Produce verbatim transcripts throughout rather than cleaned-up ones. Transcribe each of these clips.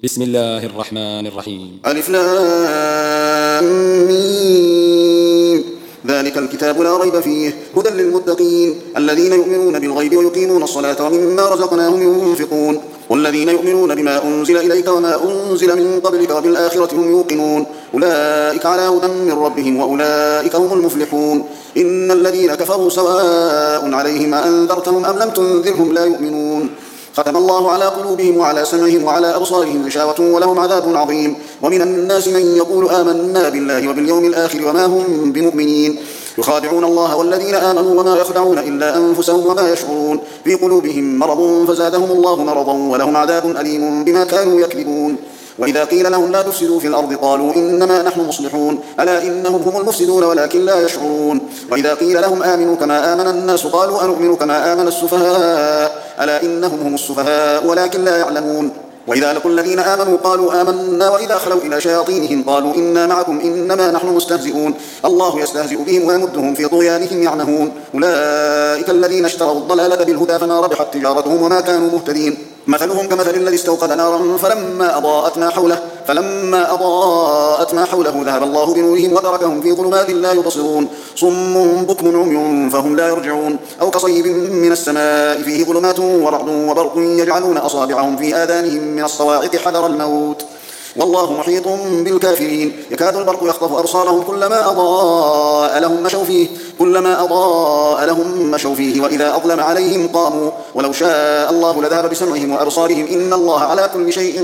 بسم الله الرحمن الرحيم. ألف لام ميم. ذلك الكتاب لا ريب فيه هدى للمتقين الذين يؤمنون بالغيب ويقيمون الصلاة ومما رزقناهم ينفقون والذين يؤمنون بما أنزل إليك وما أنزل من قبلك وبالآخرة هم يوقنون أولئك على هدى من ربهم وأولئك هم المفلحون. إن الذين كفروا سواء عليهم أنذرتهم أم لم تنذرهم لا يؤمنون. ختم الله على قلوبهم وعلى سمعهم وعلى أبصارهم غشاوة ولهم عذاب عظيم. ومن الناس من يقول آمنا بالله وباليوم الآخر وما هم بمؤمنين يخادعون الله والذين آمنوا وما يخدعون إلا أنفسهم وما يشعرون في قلوبهم مرض فزادهم الله مرضا ولهم عذاب أليم بما كانوا يكذبون. وإذا قيل لهم لا تفسدوا في الأرض قالوا إنما نحن مصلحون ألا إنهم هم المفسدون ولكن لا يشعرون. وإذا قيل لهم آمنوا كما آمن الناس قالوا أنؤمن كما آمن السفهاء ألا إنهم هم السفهاء ولكن لا يعلمون. وإذا لقوا الذين آمنوا قالوا آمنا وإذا خلوا إلى شياطينهم قالوا إنا معكم إنما نحن مستهزئون الله يستهزئ بهم ويمدهم في طغيانهم يعمهون. أولئك الذين اشتروا الضلالة بالهدى فما ربحت تجارتهم وما كانوا مهتدين. مثلهم كمثل الذي استوقد نارا فلما أضاءت ما حوله فلما أضاءت ما حوله ذهب الله بنورهم وتركهم في ظلمات لا يبصرون صم بكم عمي فهم لا يرجعون. أو كصيب من السماء فيه ظلمات ورعد وبرق يجعلون أصابعهم في آذانهم من الصواعق حذر الموت والله محيط بالكافرين. يكاد البرق يخطف أبصارهم كلما أضاء لهم مشوا فيه كلما أضاء لهم مشوا فيه وإذا أظلم عليهم قاموا ولو شاء الله لذهب بسمعهم وأبصارهم إن الله على كل شيء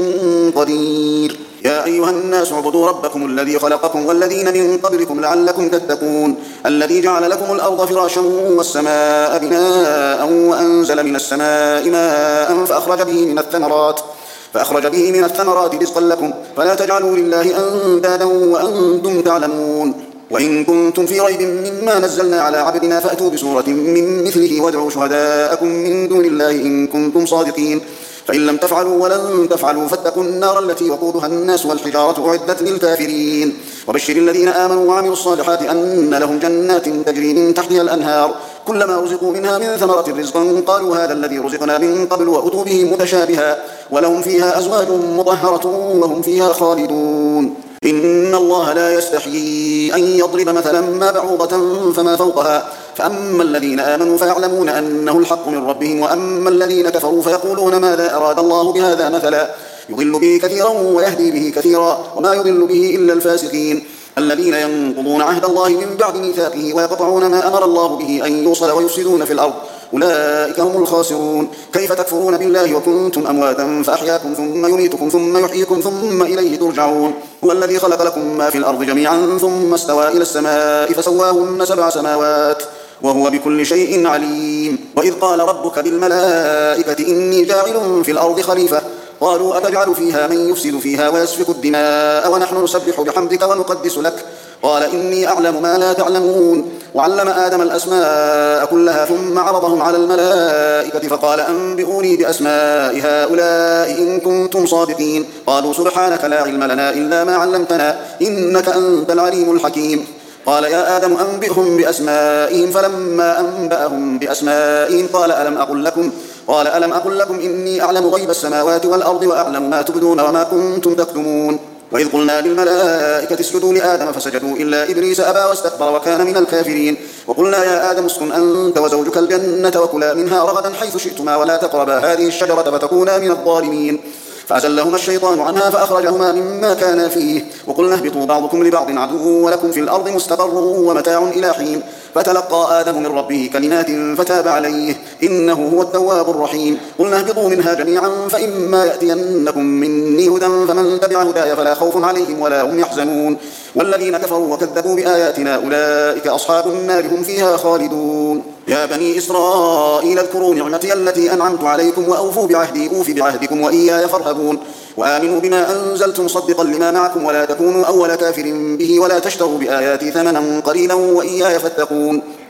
قدير. يا أيها الناس اعبدوا ربكم الذي خلقكم والذين من قبلكم لعلكم تتقون الذي جعل لكم الأرض فراشا والسماء بناء وأنزل من السماء ماء فأخرج به من الثمرات فأخرج به من الثمرات رزقا لكم فلا تجعلوا لله أندادا وأنتم تعلمون. وإن كنتم في ريب مما نزلنا على عبدنا فأتوا بسورة من مثله وادعوا شهداءكم من دون الله إن كنتم صادقين فإن لم تفعلوا ولن تفعلوا فاتقوا النار التي وقودها الناس والحجارة أعدت للكافرين. وبشر الذين آمنوا وعملوا الصالحات أن لهم جنات تجري من تحتها الأنهار كلما رزقوا منها من ثمرة رزقا قالوا هذا الذي رزقنا من قبل وأتوا به متشابها ولهم فيها أزواج مطهرة وهم فيها خالدون. إن الله لا يستحيي أن يضرب مثلا ما بعوضة فما فوقها فأما الذين آمنوا فيعلمون أنه الحق من ربهم وأما الذين كفروا فيقولون ماذا أراد الله بهذا مثلا يضل به كثيرا ويهدي به كثيرا وما يضل به إلا الفاسقين الذين ينقضون عهد الله من بعد ميثاقه ويقطعون ما أمر الله به أن يوصل ويفسدون في الأرض أولئك هم الخاسرون. كيف تكفرون بالله وكنتم أمواتا فأحياكم ثم يميتكم ثم يحييكم ثم إليه ترجعون. هو الذي خلق لكم ما في الأرض جميعا ثم استوى إلى السماء فسواهن سبع سماوات وهو بكل شيء عليم. وإذ قال ربك بالملائكة إني جاعل في الأرض خليفة قالوا أتجعل فيها من يفسد فيها ويسفك الدماء ونحن نسبح بحمدك ونقدس لك قال إني أعلم ما لا تعلمون. وعلم آدم الأسماء كلها ثم عرضهم على الملائكة فقال أنبئوني بأسماء هؤلاء إن كنتم صادقين قالوا سبحانك لا علم لنا إلا ما علمتنا إنك أنت العليم الحكيم. قال يا آدم أنبئهم بأسمائهم فلما أنبأهم بأسمائهم قال ألم أقل لكم قال ألم أقل لكم إني أعلم غيب السماوات والأرض وأعلم ما تبدون وما كنتم تكتمون. وإذ قلنا للملائكة اسجدوا لآدم فسجدوا إلا إبليس أبى واستكبر وكان من الكافرين. وقلنا يا آدم اسكن أنت وزوجك الجنة وكلا منها رغدا حيث شئتما ولا تقربا هذه الشجرة فتكونا من الظالمين فأزلهما الشيطان عنها فأخرجهما مما كانا فيه وقلنا اهبطوا بعضكم لبعض عدو ولكم في الأرض مستقر ومتاع إلى حين فتلقى آدم من ربه كلمات فتاب عليه إنه هو التواب الرحيم. قلنا اهبطوا منها جميعا فإما يأتينكم مني هدى فمن تبع هداي فلا خوف عليهم ولا هم يحزنون. والذين كفروا وكذبوا بآياتنا أولئك أصحاب النار هم فيها خالدون. يا بني إسرائيل اذكروا نعمتي التي أنعمت عليكم وأوفوا بعهدي أوف بعهدكم وإياي فارهبون. وآمنوا بما أنزلت مصدقا لما معكم ولا تكونوا أول كافر به ولا تشتروا بآياتي ثمنا قليلا وإياي فاتقون.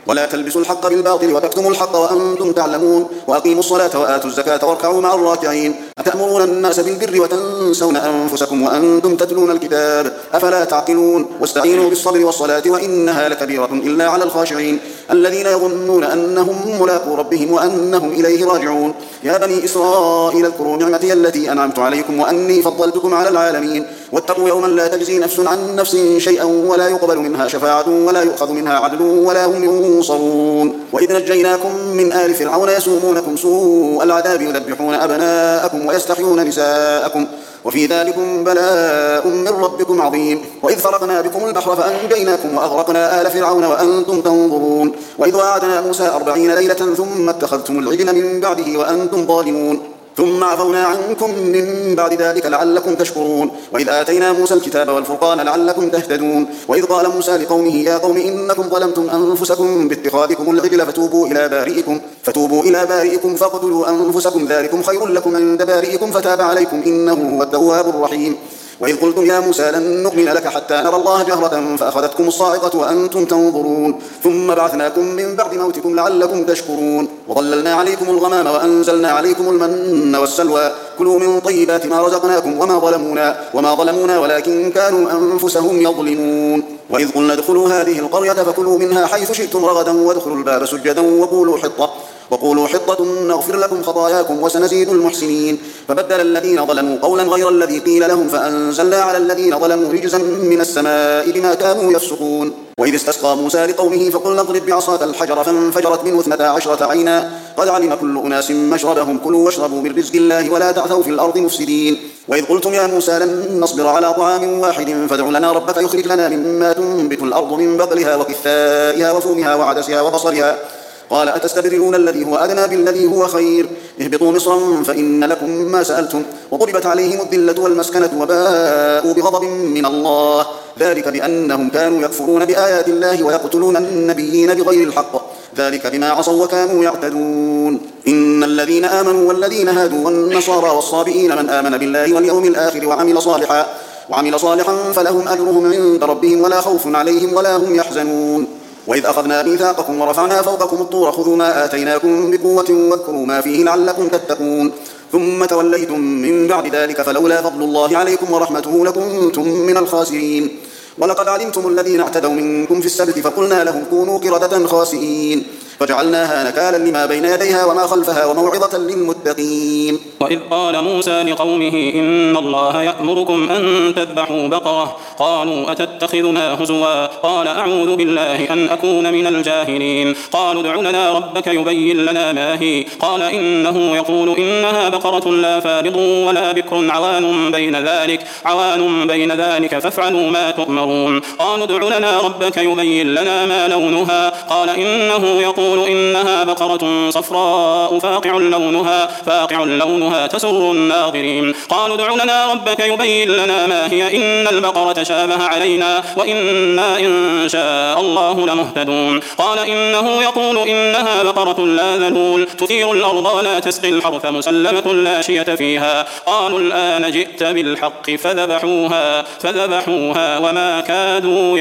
ولا تلبسوا الحق بالباطل وتكتموا الحق وأنتم تعلمون وأقيموا الصلاة وآتوا الزكاة واركعوا مع الراكعين أتأمرون الناس بالبر وتنسون أنفسكم وأنتم تتلون الكتاب أفلا تعقلون واستعينوا بالصبر والصلاة وإنها لكبيرة إلا على الخاشعين الذين يظنون أنهم ملاقو ربهم وأنهم إليه راجعون يا بني إسرائيل اذكروا نعمتي التي أنعمت عليكم وأني فضلتكم على العالمين واتقوا يوما لا تجزي نفس عن نفس شيئا ولا يقبل منها شفاعة ولا يؤخذ منها عدل ولا هم ينصرون وإذ نجيناكم من آل فرعون يسومونكم سوء العذاب يذبحون أبناءكم ويستحيون نساءكم وفي ذلكم بلاء من ربكم عظيم وإذ فرقنا بكم البحر فأنجيناكم وأغرقنا آل فرعون وأنتم تنظرون وإذ وعدنا موسى أربعين ليلة ثم اتخذتم العجل من بعده وأنتم ظالمون ثم عفونا عنكم من بعد ذلك لعلكم تشكرون وإذ آتينا موسى الكتاب والفرقان لعلكم تهتدون وإذ قال موسى لقومه يا قوم إنكم ظلمتم أنفسكم باتخاذكم العجل فتوبوا إلى بارئكم فتوبوا إلى بارئكم فاقتلوا أنفسكم ذلكم خير لكم عند بارئكم فتاب عليكم إنه هو التواب الرحيم وإذ قلتم يا موسى لن نؤمن لك حتى نرى الله جهرة فأخذتكم الصاعقة وأنتم تنظرون ثم بعثناكم من بعد موتكم لعلكم تشكرون وظللنا عليكم الغمام وأنزلنا عليكم المن والسلوى كلوا من طيبات ما رزقناكم وما ظلمونا, وما ظلمونا ولكن كانوا أنفسهم يظلمون وإذ قلنا ادخلوا هذه القرية فكلوا منها حيث شئتم رغدا وادخلوا الباب سجدا وقولوا حطة وقولوا حطة نغفر لكم خطاياكم وسنزيد المحسنين فبدل الذين ظلموا قولا غير الذي قيل لهم فأنزلنا على الذين ظلموا رجزا من السماء بما كانوا يفسقون وإذ استسقى موسى لقومه فقلنا اضرب بعصاك الحجر فانفجرت منه اثنتا عشرة عينا قد علم كل أناس مشربهم كلوا واشربوا من رزق الله ولا تعثوا في الأرض مفسدين وإذ قلتم يا موسى لن نصبر على طعام واحد فادع لنا ربك يخرج لنا مما تنبت الأرض من بقلها وقثائها وفومها وعدسها وبصلها قال أتستبدلون الذي هو أدنى بالذي هو خير اهبطوا مصرا فإن لكم ما سألتم وضربت عليهم الذلة والمسكنة وباءوا بغضب من الله ذلك بأنهم كانوا يكفرون بآيات الله ويقتلون النبيين بغير الحق ذلك بما عصوا وكانوا يعتدون إن الذين آمنوا والذين هادوا والنصارى والصابئين من آمن بالله واليوم الآخر وعمل صالحا وعمل صالحا فلهم أجرهم عند ربهم ولا خوف عليهم ولا هم يحزنون وإذ أخذنا ميثاقكم ورفعنا فوقكم الطور خذوا ما آتيناكم بقوة واذكروا ما فيه لعلكم تتقون ثم توليتم من بعد ذلك فلولا فضل الله عليكم ورحمته لكنتم من الخاسرين ولقد علمتم الذين اعتدوا منكم في السبت فقلنا لهم كونوا قردة خاسئين فجعلناها نكالا لما بين يديها وما خلفها وموعظة للمتقين وإذ قال موسى لقومه إن الله يأمركم أن تذبحوا بقرة قالوا أتتخذنا هزوا قال أعوذ بالله أن أكون من الجاهلين قالوا ادع لنا ربك يبين لنا ما هي قال إنه يقول إنها بقرة لا فارض ولا بكر عوان بين ذلك عوان بين ذلك فافعلوا ما تؤمرون قالوا ادع لنا ربك يبين لنا ما لونها قال إنه يقول إنها بقرة صفراء فاقع لونها فاقع لونها تسر الناظرين قالوا ادع لنا ربك يبين لنا ما هي إن البقرة شابه علينا وإنا إن شاء الله لمهتدون قال إنه يقول إنها بقرة لا ذلول تثير الأرض ولا تسقي الحرث مسلمة لا شية فيها قالوا الآن جئت بالحق فذبحوها فذبحوها وما كادوا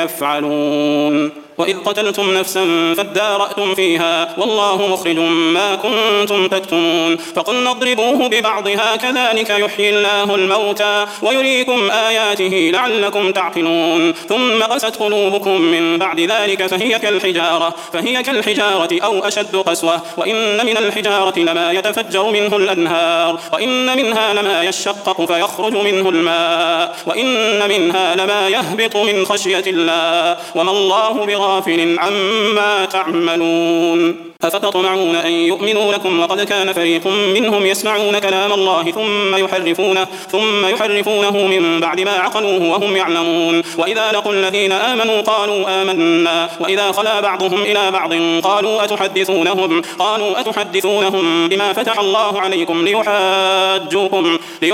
يفعلون وإذ قتلتم نفسا فادارأتم فيها والله مخرج ما كنتم تكتمون فقلنا اضربوه ببعضها كذلك يحيي الله الموتى ويريكم آياته لعلكم تعقلون ثم قست قلوبكم من بعد ذلك فهي كالحجارة فهي كالحجارة أو أشد قسوة وإن من الحجارة لما يتفجر منه الأنهار وإن منها لما يشقق فيخرج منه الماء وإن منها لما يهبط من خشية الله وما الله بغافل غافل عما تعملون أفتطمعون أن يؤمنوا لكم وقد كان فريق منهم يسمعون كلام الله ثم يحرفونه ثم يحرفونه من بعد ما عقلوه وهم يعلمون وإذا لقوا الذين آمنوا قالوا آمنا وإذا خلا بعضهم إلى بعض قالوا أتحدثونهم قالوا أتحدثونهم بما فتح الله عليكم ليحاجوكم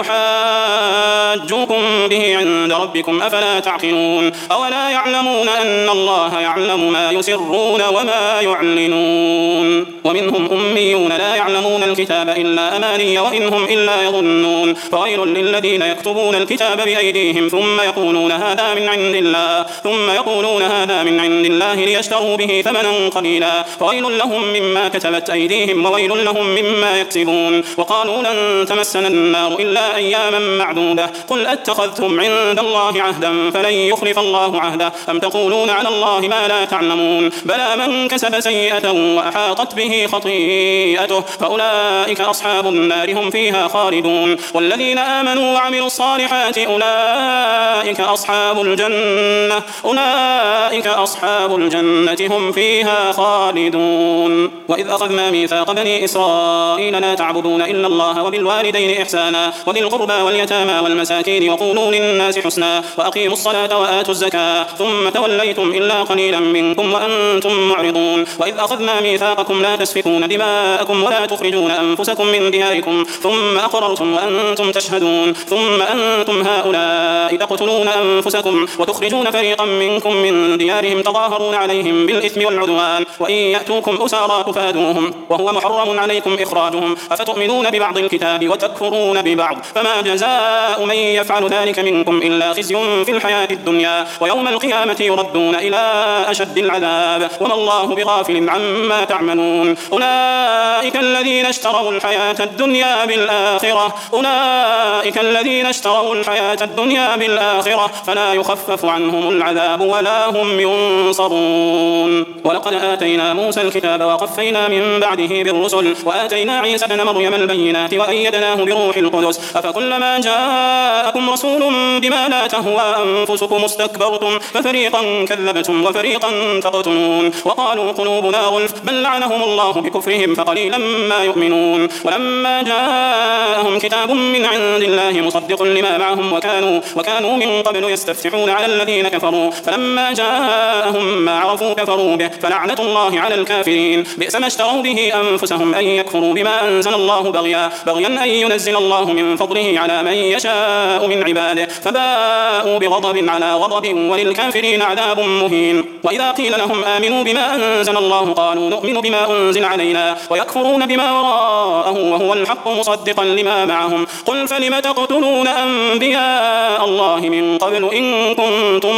ليحاجوكم به عند ربكم أفلا تعقلون أولا يعلمون أن الله يعلم ما يسرون وما يعلنون يعلمون ومنهم أميون لا يعلمون الكتاب إلا أماني وإنهم إلا يظنون فويل للذين يكتبون الكتاب بأيديهم ثم يقولون هذا من عند الله ثم يقولون هذا من عند الله ليشتروا به ثمنا قليلا فويل لهم مما كتبت أيديهم وويل لهم مما يكسبون وقالوا لن تمسنا النار إلا أياما معدودة قل أتخذتم عند الله عهدا فلن يخلف الله عهده أم تقولون على الله ما لا تعلمون بلى من كسب سيئة وأحاطت به خطيئته فأولئك أصحاب النار هم فيها خالدون والذين آمنوا وعملوا الصالحات أولئك أصحاب الجنة أولئك أصحاب الجنة هم فيها خالدون وإذ أخذنا ميثاق بني إسرائيل لا تعبدون إلا الله وبالوالدين إحسانا وذي القربى واليتامى والمساكين وقولوا للناس حسنا وأقيموا الصلاة وآتوا الزكاة ثم توليتم إلا قليلا منكم وأنتم معرضون وإذ أخذنا ميثاقكم لا تسفكون دماءكم ولا تخرجون أنفسكم من دياركم ثم أقررتم وأنتم تشهدون ثم أنتم هؤلاء تقتلون أنفسكم وتخرجون فريقا منكم من ديارهم تظاهرون عليهم بالإثم والعدوان وإن يأتوكم أسارى تفادوهم وهو محرم عليكم إخراجهم أفتؤمنون ببعض الكتاب وتكفرون ببعض فما جزاء من يفعل ذلك منكم إلا خزي في الحياة الدنيا ويوم القيامة يردون إلى أشد العذاب وما الله بغافل عما تعملون أولئك الذين اشتروا الحياة الدنيا بالآخرة أولئك الذين اشتروا الحياة الدنيا بالآخرة فلا يخفف عنهم العذاب ولا هم ينصرون ولقد آتينا موسى الكتاب وقفينا من بعده بالرسل وآتينا عيسى ابن مريم البينات وأيدناه بروح القدس أفكلما جاءكم رسول بما لا تهوى أنفسكم استكبرتم ففريقا كذبتم وفريقا تقتلون وقالوا قلوبنا غلف بل لعنهم الله بكفرهم فقليلا ما يؤمنون ولما جاءهم كتاب من عند الله مصدق لما معهم وكانوا, وكانوا من قبل يستفتحون على الذين كفروا فلما جاءهم ما عرفوا كفروا به فلعنة الله على الكافرين بئس ما اشتروا به أنفسهم أن يكفروا بما أنزل الله بغيا بغيا أن ينزل الله من فضله على من يشاء من عباده فباءوا بغضب على غضب وللكافرين عذاب مهين وإذا قيل لهم آمنوا بما أنزل الله قالوا نؤمن بما أنزل علينا ويكفرون بما وراءه وهو الحق مصدقا لما معهم قل فلم تقتلون أنبياء الله من قبل إن كنتم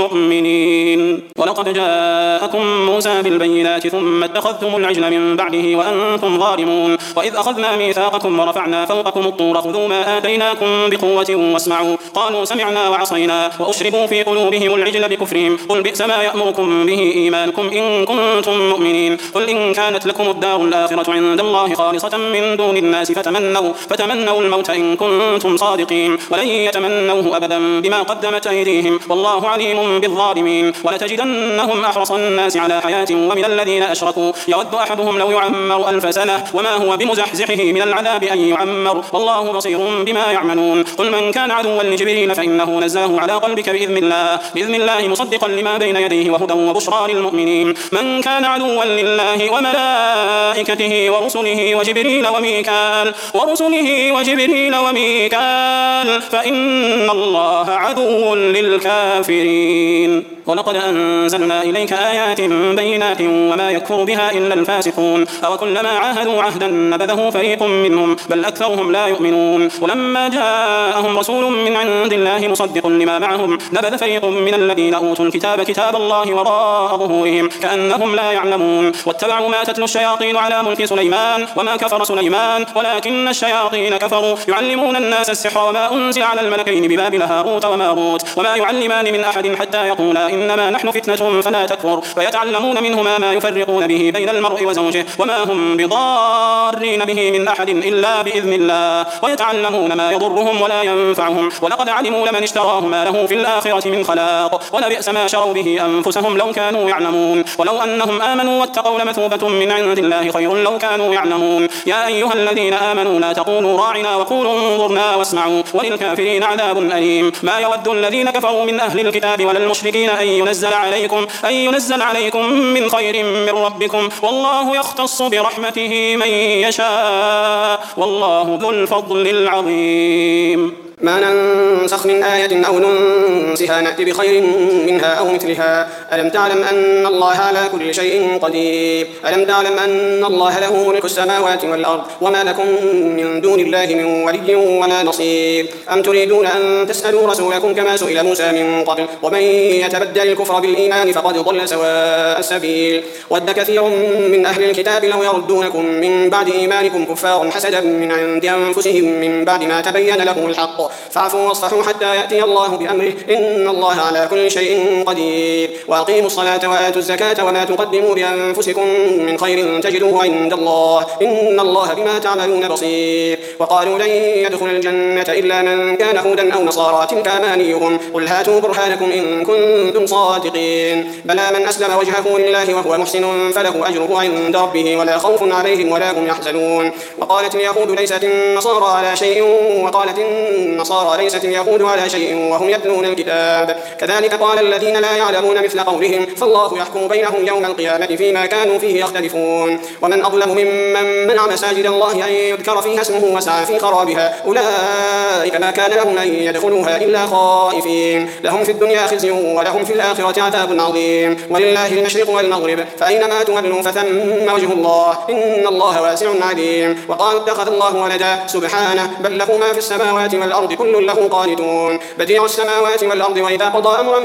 مؤمنين ولقد جاءكم موسى بالبينات ثم اتخذتم العجل من بعده وأنتم ظالمون وإذ أخذنا ميثاقكم ورفعنا فوقكم الطور خذوا ما آتيناكم بقوة واسمعوا قالوا سمعنا وعصينا وأشربوا في قلوبهم العجل بكفرهم قل بئس ما يأمركم به إيمانكم إن كنتم مؤمنين قل إن كانت لكم الدار الآخرة عند الله خالصة من دون الناس فتمنوا, فتمنوا الموت إن كنتم صادقين ولن يتمنوه أبدا بما قدمت أيديهم والله عليم بالظالمين ولتجدنهم أحرص الناس على حياة ومن الذين أشركوا يود أحدهم لو يعمر ألف سنة وما هو بمزحزحه من العذاب أن يعمر والله بصير بما يعملون قل من كان عدوا لجبريل فإنه نزله على قلبك بإذن الله, بإذن الله مصدقا لما بين يديه وهدى وبشرى للمؤمنين من كان عدوا لله وملائكته ورسله وجبريل وميكال ورسله وجبريل وميكال فإن الله عدو للكافرين ولقد أنزلنا إليك آيات بينات وما يكفر بها إلا الفاسقون أو كلما عاهدوا عهدا نبذه فريق منهم بل أكثرهم لا يؤمنون ولما جاءهم رسول من عند الله مصدق لما معهم نبذ فريق من الذين أوتوا الكتاب كتاب الله وراء ظهورهم كأنهم لا يعلمون واتبعوا ما تتلو الشياطين على ملك سليمان وما كفر سليمان ولكن الشياطين كفروا يعلمون الناس السحر وما أنزل على الملكين ببابل هاروت وماروت وما يعلمان من أحد حتى يقولا إنما نحن فتنة فلا تكفر فيتعلمون منهما ما يفرقون به بين المرء وزوجه وما هم بضارين به من أحد إلا بإذن الله ويتعلمون ما يضرهم ولا ينفعهم ولقد علموا لمن اشتراه ما له في الآخرة من خلاق ولبئس ما شروا به أنفسهم لو كانوا يعلمون ولو أنهم آمنوا واتقوا لمثوبة من عند الله خير لو كانوا يعلمون يا أيها الذين آمنوا لا تقولوا راعنا وقولوا انظرنا واسمعوا وللكافرين عذاب أليم ما يود الذين كفروا من أهل الكتاب ولا المشركين أن ينزل عليكم, أن ينزل عليكم من خير من ربكم والله يختص برحمته من يشاء والله ذو الفضل العظيم ما ننسخ من آية أو ننسها نأتي بخير منها أو مثلها ألم تعلم أن الله على كل شيء قدير ألم تعلم أن الله له ملك السماوات والأرض وما لكم من دون الله من ولي ولا نصير أم تريدون أن تسألوا رسولكم كما سئل موسى من قبل ومن يتبدل الكفر بالإيمان فقد ضل سواء السبيل ود كثير من أهل الكتاب لو يردونكم من بعد إيمانكم كفارا حسدا من عند أنفسهم من بعد ما تبين لهم الحق فاعفوا واصفحوا حتى يأتي الله بأمره إن الله على كل شيء قدير وأقيموا الصلاة وآتوا الزكاة وما تقدموا لأنفسكم من خير تجدوه عند الله إن الله بما تعملون بصير وقالوا لن يدخل الجنة إلا من كان هودا أو نصارى تلك أمانيهم قل هاتوا برهانكم إن كنتم صادقين بلى من أسلم وجهه لله وهو محسن فله أجره عند ربه ولا خوف عليهم ولا هم يحزنون وقالت اليهود ليست النصارى على شيء وقالت النصارى ليست اليهود على شيء وهم يتلون الكتاب كذلك قال الذين لا يعلمون مثل قولهم فالله يحكم بينهم يوم القيامة فيما كانوا فيه يختلفون ومن أظلم ممن منع مساجد الله أن يذكر فيها اسمه وسعى في خرابها أولئك ما كان لهم أن يدخلوها إلا خائفين لهم في الدنيا خزي ولهم في الآخرة عذاب عظيم ولله المشرق والمغرب فأينما تولوا فثم وجه الله إن الله واسع عليم وقالوا اتخذ الله ولدا سبحانه بل له ما في السماوات والأرض كل له قانتون بديع السماوات والأرض وإذا قضى أمرا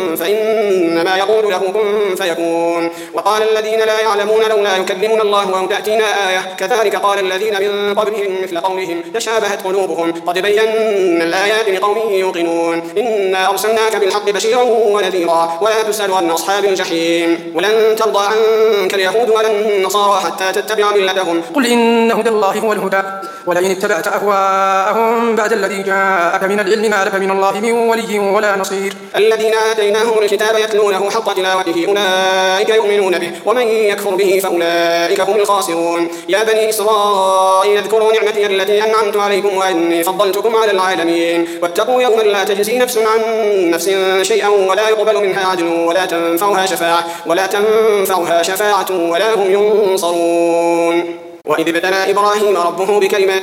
فإنما يقول له كن فيكون وقال الذين لا يعلمون لولا يكلمنا الله أو تأتينا آية كذلك قال الذين من قبلهم مثل قولهم تشابهت قلوبهم قد بينا الآيات لقوم يوقنون إنا أرسلناك بالحق بشيرا ونذيرا ولا تسأل عن أصحاب الجحيم ولن ترضى عنك اليهود ولا النصارى حتى تتبع ملتهم قل إن هدى الله هو الهدى ولئن اتبعت أهواءهم بعد الذي جاءك من العلم ما لك من الله من ولي ولا نصير الذين آتيناهم الكتاب يتلونه حق تلاوته أولئك يؤمنون به ومن يكفر به فأولئك هم الخاسرون يا بني إسرائيل اذكروا نعمتي التي أنعمت عليكم وأني فضلتكم على العالمين واتقوا يوما لا تجزي نفس عن نفس شيئا ولا يقبل منها عدل ولا تنفعها شفاعة ولا تنفعها شفاعة ولا هم ينصرون وإذ ابتلى إبراهيم ربه بكلمات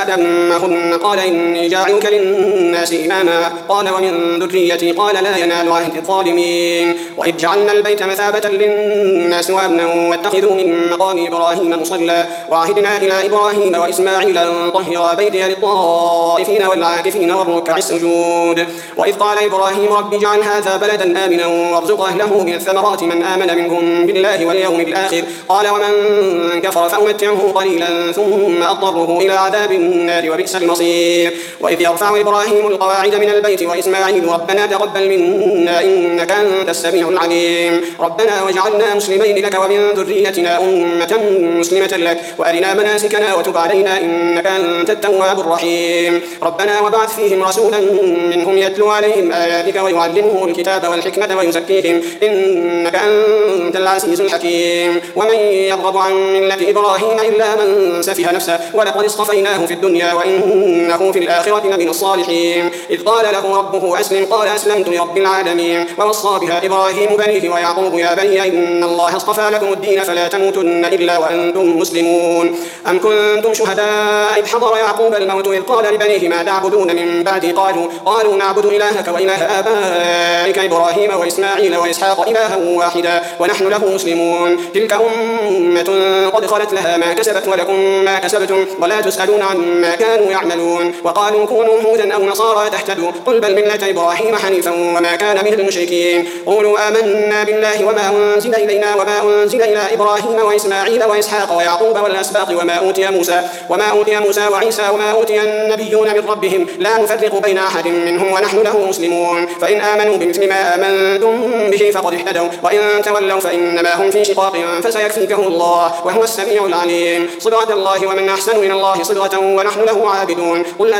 فأتمهن قال إني جاعلك للناس إماما قال ومن ذريتي قال لا ينال عهد الظالمين وإذ جعلنا البيت مثابة للناس وأمنا واتخذوا من مقام إبراهيم مصلى وعهدنا إلى إبراهيم وإسماعيل أن طهرا بيتي للطائفين والعاكفين والركع السجود وإذ قال إبراهيم رب اجعل هذا بلدا آمنا وارزق أهله من الثمرات من آمن منهم بالله واليوم الآخر قال ومن كفر فأمتعه قليلا ثم أضطره إلى عذاب النار وبئس المصير وإذ يرفع إبراهيم القواعد من البيت وإسماعيل ربنا تقبل منا إنك أنت السميع العليم ربنا واجعلنا مسلمين لك ومن ذريتنا أمة مسلمة لك وأرنا مناسكنا وتب علينا إنك أنت التواب الرحيم ربنا وابعث فيهم رسولا منهم يتلو عليهم آياتك ويعلمهم الكتاب والحكمة ويزكيهم إنك أنت العزيز الحكيم ومن يرغب عن ملة إبراهيم إلا من سفه نفسه ولقد اصطفيناه في الدنيا وإنه في الآخرة لمن الصالحين إذ قال له ربه أسلم قال أسلمت لرب العالمين ووصى بها إبراهيم بنيه ويعقوب يا بني إن الله اصطفى لكم الدين فلا تموتن إلا وأنتم مسلمون أم كنتم شهداء إذ حضر يعقوب الموت إذ قال لبنيه ما تعبدون من بعدي قالوا قالوا نعبد إلهك وإله آبائك إبراهيم وإسماعيل وإسحاق إلها واحدا ونحن له مسلمون تلك أمة قد خلت لها ما كسبت ولكم ما كسبتم ولا تسألون عما كانوا يعملون وقالوا كونوا هودا أو نصارى تهتدوا قل بل ملة إبراهيم حنيفا وما كان من المشركين قولوا آمنا بالله وما أنزل إلينا وما أنزل إلى إبراهيم وإسماعيل وإسحاق ويعقوب والأسباط وما أوتي موسى وما أوتي موسى وعيسى وما أوتي النبيون من ربهم لا نفرق بين أحد منهم ونحن له مسلمون فإن آمنوا بمثل ما آمنتم به فقد اهتدوا وإن تولوا فإنما هم في شقاق فسيكفيكهم الله وهو السميع العليم صبغة الله ومن أحسن من الله صبغة ونحن له عابدون قل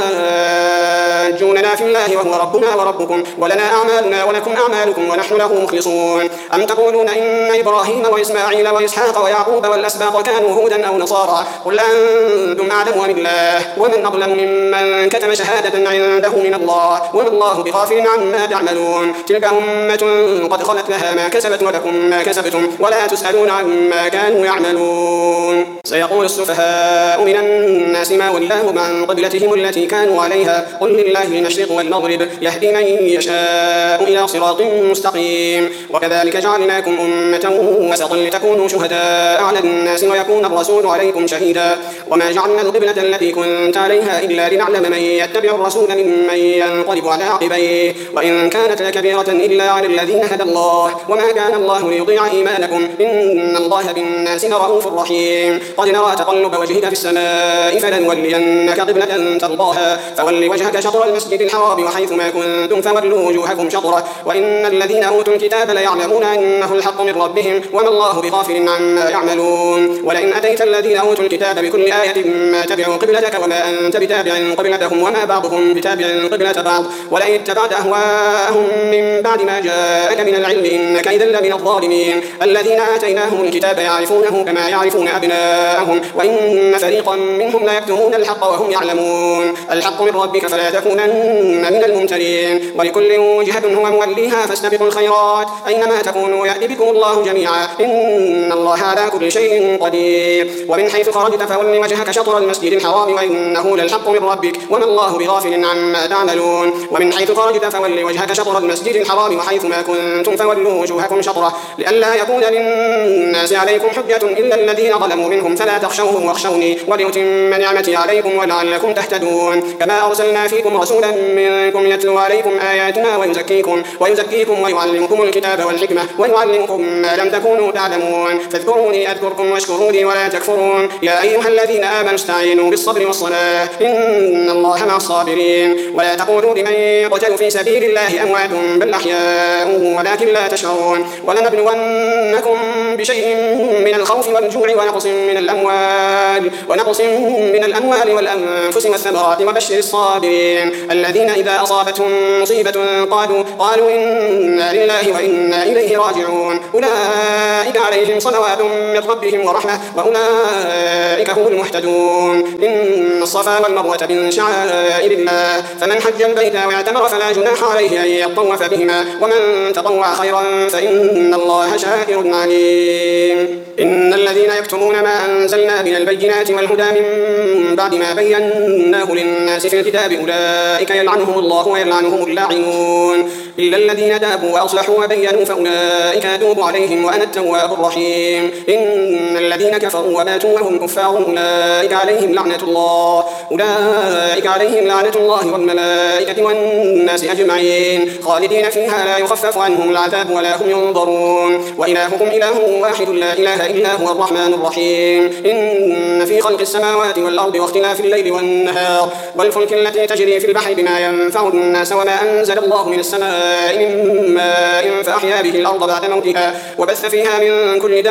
أتحاجوننا في الله وهو ربنا وربكم ولنا أعمالنا ولكم أعمالكم ونحن له مخلصون أم تقولون إن إبراهيم وإسماعيل وإسحاق ويعقوب والأسباط كانوا هودا أو نصارى قل أنتم أعلم من الله ومن أظلم ممن كتم شهادة عنده من الله وما الله بغافل عما تعملون تلك أمة قد خلت لها ما كسبت ولكم ما كسبتم ولا تسألون عما كانوا يعملون سيقول السفهاء من الناس ما ولاهم عن قبلتهم التي كانوا عليها قل لله المشرق والمغرب يهدي من يشاء إلى صراط مستقيم. وكذلك جعلناكم أمة وسطا لتكونوا شهداء على الناس ويكون الرسول عليكم شهيدا. وما جعلنا القبلة التي كنت عليها إلا لنعلم من يتبع الرسول ممن ينقلب على عقبيه وإن كانت لكبيرة إلا على الذين هدى الله وما كان الله ليضيع إيمانكم إن الله بالناس لرؤوف رحيم. قد نرى تقلب وجهك في السماء فلنولينك قبلة ترضاها فول وجهك شطر المسجد الحرام وحيث ما كنتم فولوا وجوهكم شطره وإن الذين أوتوا الكتاب ليعلمون أنه الحق من ربهم وما الله بغافل عما يعملون. ولئن أتيت الذين أوتوا الكتاب بكل آية ما تبعوا قبلتك وما أنت بتابع قبلتهم وما بعضهم بتابع قبلة بعض ولئن اتبعت أهواءهم من بعد ما جاءك من العلم إنك إذا لمن الظالمين. الذين آتيناهم الكتاب يعرفونه كما يعرفون أبناءهم وإن فريقا منهم لا يكتمون الحق وهم يعلمون. الحق من ربك فلا تكونن من الممترين. ولكل وجهة هو موليها فاستبقوا الخيرات أينما تكونوا يأتي بكم الله جميعا إن الله على كل شيء قدير. ومن حيث خرجت فول وجهك شطر المسجد الحرام وإنه للحق من ربك وما الله بغافل عما تعملون. ومن حيث خرجت فول وجهك شطر المسجد الحرام وحيث ما كنتم فولوا وجوهكم شطره لئلا يكون للناس عليكم حجة إلا الذين ظلموا منهم فلا تخشوهم واخشوني ولأتم نعمتي عليكم ولعلكم تهتدون. كما أرسلنا فيكم رسولا منكم يتلو عليكم آياتنا ويزكيكم ويزكيكم ويعلمكم الكتاب والحكمة ويعلمكم ما لم تكونوا تعلمون. فاذكروني أذكركم واشكروا لي ولا تكفرون. يا أيها الذين آمنوا استعينوا بالصبر والصلاة إن الله مع الصابرين. ولا تقولوا لمن يقتل في سبيل الله أموات بل أحياء ولكن لا تشعرون. ولنبلونكم بشيء من الخوف والجوع ونقص من الأموال ونقص من الأموال والأنفس والثمرات وبشر الصابرين الذين إذا أصابتهم مصيبة قالوا قالوا إنا لله وإنا إليه راجعون. أولئك عليهم صلوات من ربهم ورحمة وأولئك هم المهتدون. إن الصفا والمروة من شعائر الله فمن حج البيت واعتمر فلا جناح عليه أن يطوف بهما ومن تطوع خيرا فإن الله شاكر عليم. إن الذين يكتمون ما أنزلنا من البينات والهدى من بعد ما بيناه للناس في الكتاب أولئك يلعنهم الله ويلعنهم اللاعنون إلا الذين تابوا وأصلحوا وبينوا فأولئك أتوب عليهم وأنا التواب الرحيم. إن الذين كفروا وماتوا وهم كفار أولئك عليهم لعنة الله أولئك عليهم لعنة الله والملائكة والناس أجمعين خالدين فيها لا يخفف عنهم العذاب ولا هم ينظرون. وإلهكم إله واحد لا إله إلا هو الرحمن الرحيم. إن في خلق السماوات والأرض واختلاف الليل والنهار والفلك التي تجري في البحر بما ينفع الناس وما أنزل الله من السماء من ماء فأحيا به الأرض بعد موتها وبث فيها من كل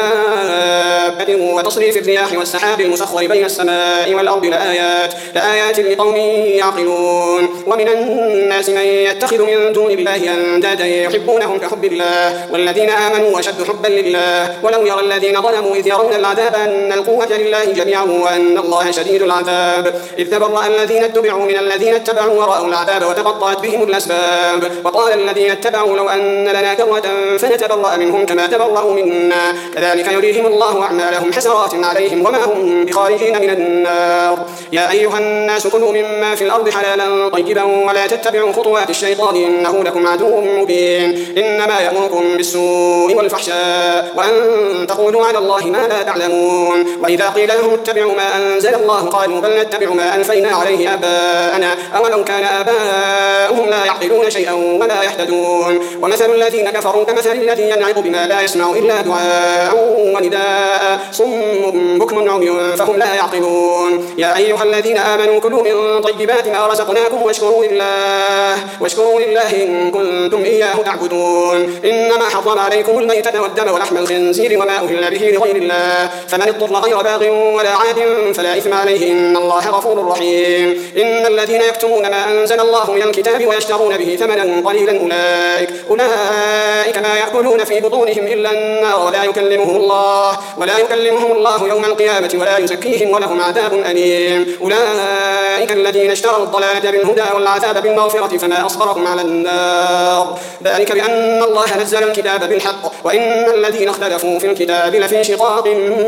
دابة وتصريف الرياح والسحاب المسخر بين السماء والأرض لآيات لآيات لقوم يعقلون. ومن الناس من يتخذ من دون الله أندادا يحبونهم كحب الله والذين آمنوا أشد حبا لله ولو يرى الذين ظلموا إذ يرون العذاب أن القوة لله جميعا وأن الله شديد العذاب إذ تبرأ الذين اتبعوا من الذين اتبعوا ورأوا العذاب وتقطعت بهم الأسباب وقال الذين اتبعوا لو أن لنا كرة فنتبرأ منهم كما تبرأوا منا كذلك يريهم الله أعمالهم حسرات عليهم وما هم بخارجين من النار. يا أيها الناس كلوا مما في الأرض حلالا طيبا ولا تتبعوا خطوات الشيطان إنه لكم عدو مبين. إنما يأمركم بالسوء والفحشاء وأن تقولوا على الله ما لا تعلمون. وإذا قيل لهم اتبعوا ما أنزل الله قالوا بل نتبع ما ألفينا عليه آباءنا أولو كان آباؤهم لا يعقلون شيئا ولا يهتدون. ومثل الذين كفروا كمثل الذي ينعق بما لا يسمع إلا دعاء ونداء صم بكم عمي فهم لا يعقلون. يا أيها الذين آمنوا كلوا من طيبات ما رزقناكم واشكروا لله واشكروا لله إن كنتم إياه تعبدون. إنما حرم عليكم الميتة والدم ولحم الخنزير وما أهل به لغير الله فمن اضطر غير باغ ولا عاد فلا إثم عليه إن الله غفور رحيم. إن الذين يكتمون ما أنزل الله من الكتاب ويشترون به ثمنا قليلا أولئك أولئك ما يأكلون في بطونهم إلا النار ولا يكلمهم الله ولا يكلمهم الله يوم القيامة ولا يزكيهم ولهم عذاب أليم أولئك الذين اشتروا الضلالة بالهدى والعذاب بالمغفرة فما أصبرهم على النار ذلك بأن الله نزل الكتاب بالحق وإن الذين اختلفوا في الكتاب لفي شقاق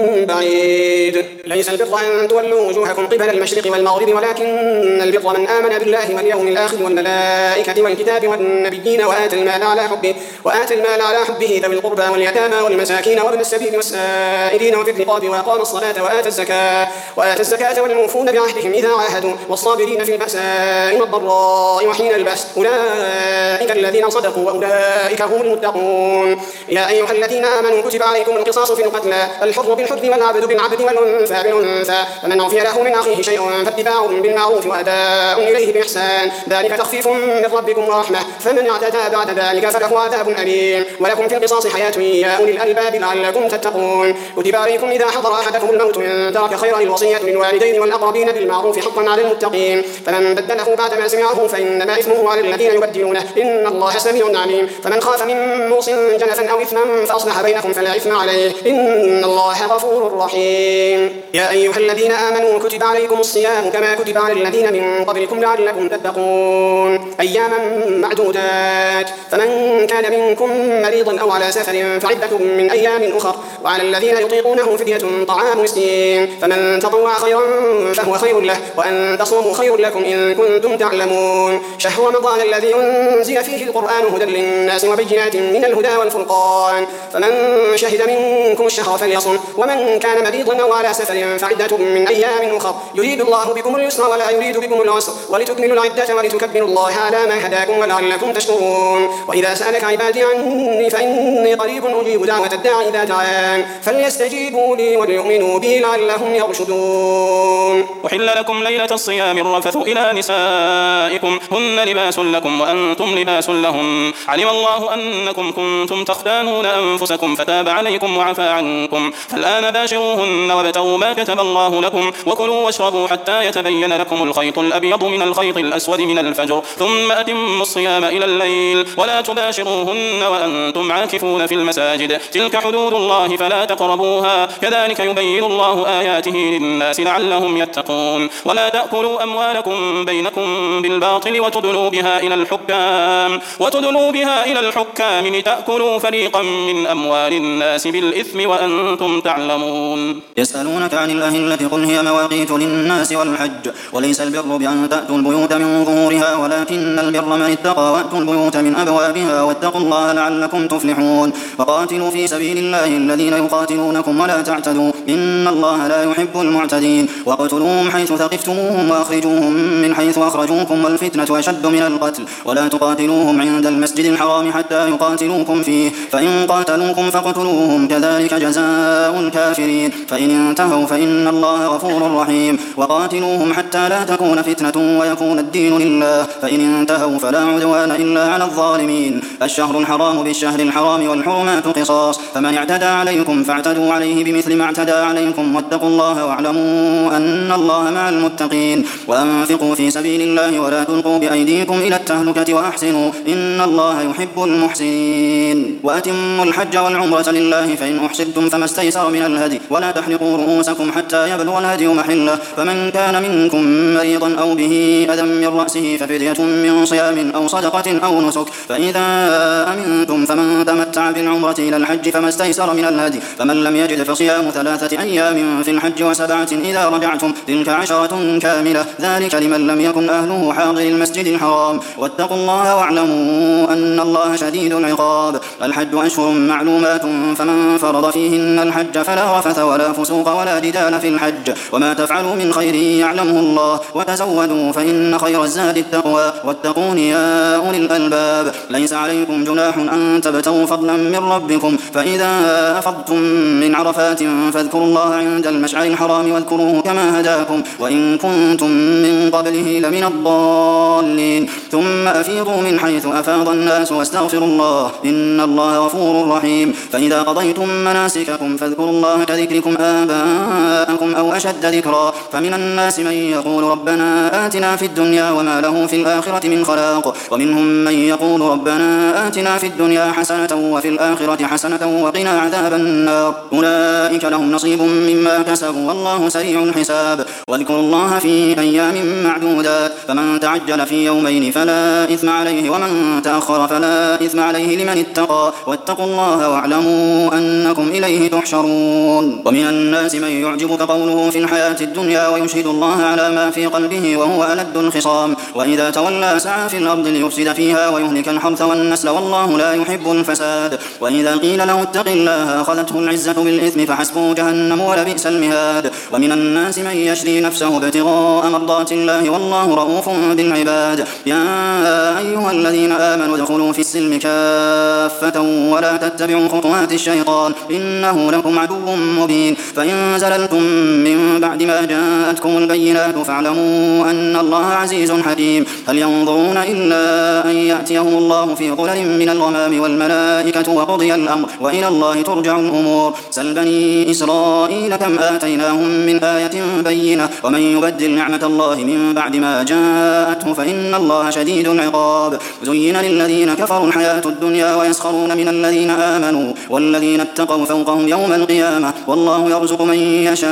بعيد ليس البر أن تولوا وجوهكم قبل المشرق والمغرب ولكن البر من آمن بالله واليوم الآخر والملائكة والكتاب والنبيين وآتى المال على حبه وآتى المال على حبه ذوي القربى واليتامى والمساكين وابن السبيل والسائلين وفي الرقاب وأقام الصلاة وآتى الزكاة وآتى الزكاة والموفون بعهدهم إذا عاهدوا والصابرين في البأساء والضراء وحين البأس أولئك الذين صدقوا وأولئك هم المتقون يا أيها الذين آمنوا كتب عليكم القصاص في القتلى الحر بالحر والعبد بالعبد والأنثى بالأنثى فمن عفي له من أخيه شيء فاتباع بالمعروف وأداء إليه بإحسان ذلك تخفيف من ربكم ورحمة فمن اعتدى بعد ذلك فله عذاب أليم ولكم في القصاص حياة يا أولي الألباب لعلكم تتقون كتب عليكم إذا حضر أحدكم الموت إن ترك خيرا الوصية للوالدين والأقربين بالمعروف حقا على المتقين فمن بدله بعد ما سمعه فإنما إثمه على الذين يبدلونه إن الله سميع عليم فمن خاف من موص جنفا أو إثما فأصلح بينكم فلا إثم عليه إن الله غفور رحيم يا أيها الذين آمنوا كتب عليكم الصيام كما كتب على الذين من قبلكم لعلكم تتقون أياما معدودات فمن كان منكم مريضا أو على سفر فعدة من أيام أخر وعلى الذين يطيقونه فدية طعام مسكين فمن تطوع خيرا فهو خير له وأن تصوموا خير لكم إن كنتم تعلمون شهر رمضان الذي أنزل فيه القرآن هدى للناس وبينات من الهدى والفرقان فمن شهد منكم الشهر فليصم ومن كان مريضا أو على سفر فعدة من أيام أخر يريد الله بكم اليسر ولا يريد بكم العسر ولتكملوا العدة ولتكبروا الله على ما هداكم ولعلكم تشكرون وإذا سألك عبادي عني فإني قريب أجيب دعوة الداعي إذا دعان فليستجيبوا لي وليؤمنوا بي لعلهم يرشدون أحل لكم ليلة الصيام الرفث إلى نسائكم هن لباس لكم وأنتم لباس لهم علم الله أنكم كنتم تختانون أنفسكم فتاب عليكم وعفى عنكم فالآن باشروهن وابتغوا ما كتب الله لكم وكلوا واشربوا حتى يتبين لكم الخيط الأبيض من الخيط الأسود من الفجر ثم أتموا الصيام إلى الليل ولا تباشروهن وأنتم عاكفون في المساجد تلك حدود الله فلا تقربوها كذلك يبين الله آياته للناس لعلهم يتقون ولا تأكلوا أموالكم بينكم بالباطل وتدلوا بها إلى الحكام وتدلوا بها إلى الحكام لتأكلوا فريقا من أموال الناس بالإثم وأنتم تعلمون يسألونك عن الأهلة قل هي مواقيت للناس والحج وليس البر بأن تأتوا البيوت من ظهورها ولكن البر من اتقى وأتوا البيوت من أبوابها واتقوا الله لعلكم تفلحون وقاتلوا في سبيل الله الذين يقاتلونكم ولا تعتدوا إن الله لا يحب المعتدين واقتلوهم حيث ثقفتموهم وأخرجوهم من حيث أخرجوكم والفتنة أشد من القتل ولا تقاتلوهم عند المسجد الحرام حتى يقاتلوكم فيه فإن قاتلوكم فاقتلوهم كذلك جزاء الكافرين فإن انتهوا فإن الله غفور رحيم وقاتلوهم حتى لا تكون فتنة ويكون الدين لله فإن انتهوا فلا عدوان إلا على الظالمين الشهر الحرام بالشهر الحرام والحرمات قصاص فمن اعتدى عليكم فاعتدوا عليه بمثل ما اعتدى عليكم واتقوا الله واعلموا أن الله مع المتقين وأنفقوا في سبيل الله ولا تلقوا بأيديكم إلى التهلكة وأحسنوا إن الله يحب المحسنين وأتموا الحج والعمرة لله فإن أحسنتم فما استيسر من الهدي ولا تحلقوا رؤوسكم حتى يبلغ الهدي محله فمن كان منكم مريضا أو به أذى من رأسه ففدية من صيام أو صدقة أو نسك فإذا أمنتم فمن تمتع بالعمرة إلى الحج فما استيسر من الهدي فمن لم يجد فصيام ثلاثة أيام في الحج وسبعة إذا رجعتم تلك عشرة كاملة ذلك لمن لم يكن أهله حاضر المسجد الحرام واتقوا الله واعلموا أن الله شديد العقاب الحج أشهر معلومات فمن فرض فيهن الحج فلا رفث ولا فسوق ولا جدال في الحج وما تفعلوا من خير يعلمه الله وتزودوا فإن خير الزاد التقوى واتقون يا أولي الألباب ليس عليكم جناح أن تبتغوا فضلا من ربكم فإذا أفضتم من عرفات فاذكروا واذكروا الله عند المشعر الحرام واذكروه كما هداكم وإن كنتم من قبله لمن الضالين ثم أفيضوا من حيث أفاض الناس واستغفروا الله إن الله غفور رحيم فإذا قضيتم مناسككم فاذكروا الله كذكركم آباءكم أو أشد ذكرا فمن الناس من يقول ربنا آتنا في الدنيا وما له في الآخرة من خلاق ومنهم من يقول ربنا آتنا في الدنيا حسنة وفي الآخرة حسنة وقنا عذاب النار أولئك لهم نصيب مما كسبوا والله سريع الحساب واذكروا الله في أيام معدودات فمن تعجل في يومين فلا إثم عليه ومن تأخر فلا إثم عليه لمن اتقى واتقوا الله واعلموا أنكم إليه تحشرون ومن الناس من يعجبك قوله في الحياة الدنيا ويشهد الله على ما في قلبه وهو ألد الخصام وإذا تولى سعى في الأرض ليفسد فيها ويهلك الحرث والنسل والله لا يحب الفساد وإذا قيل له اتق الله أخذته العزة بالإثم فحسبه جهنم ولبئس المهاد ومن الناس من يشري نفسه ابتغاء مرضات الله والله رؤوف بالعباد يا أيها الذين آمنوا ادخلوا في السلم كافة ولا تتبعوا خطوات الشيطان إنه لكم عدو مبين فإن زللتم من بعد ما جاءتكم البينات فاعلموا أن الله عزيز حكيم هل ينظرون إلا أن يأتيهم الله في ظلل من الغمام والملائكة وقضي الأمر وإلى الله ترجع الأمور سل بني إسرائيل كم آتيناهم من آية بينة ومن يبدل نعمة الله من بعد ما جاءته فإن الله شديد العقاب زين للذين كفروا الحياة الدنيا ويسخرون من الذين آمنوا والذين اتقوا فوقهم يوم القيامة والله يرزق من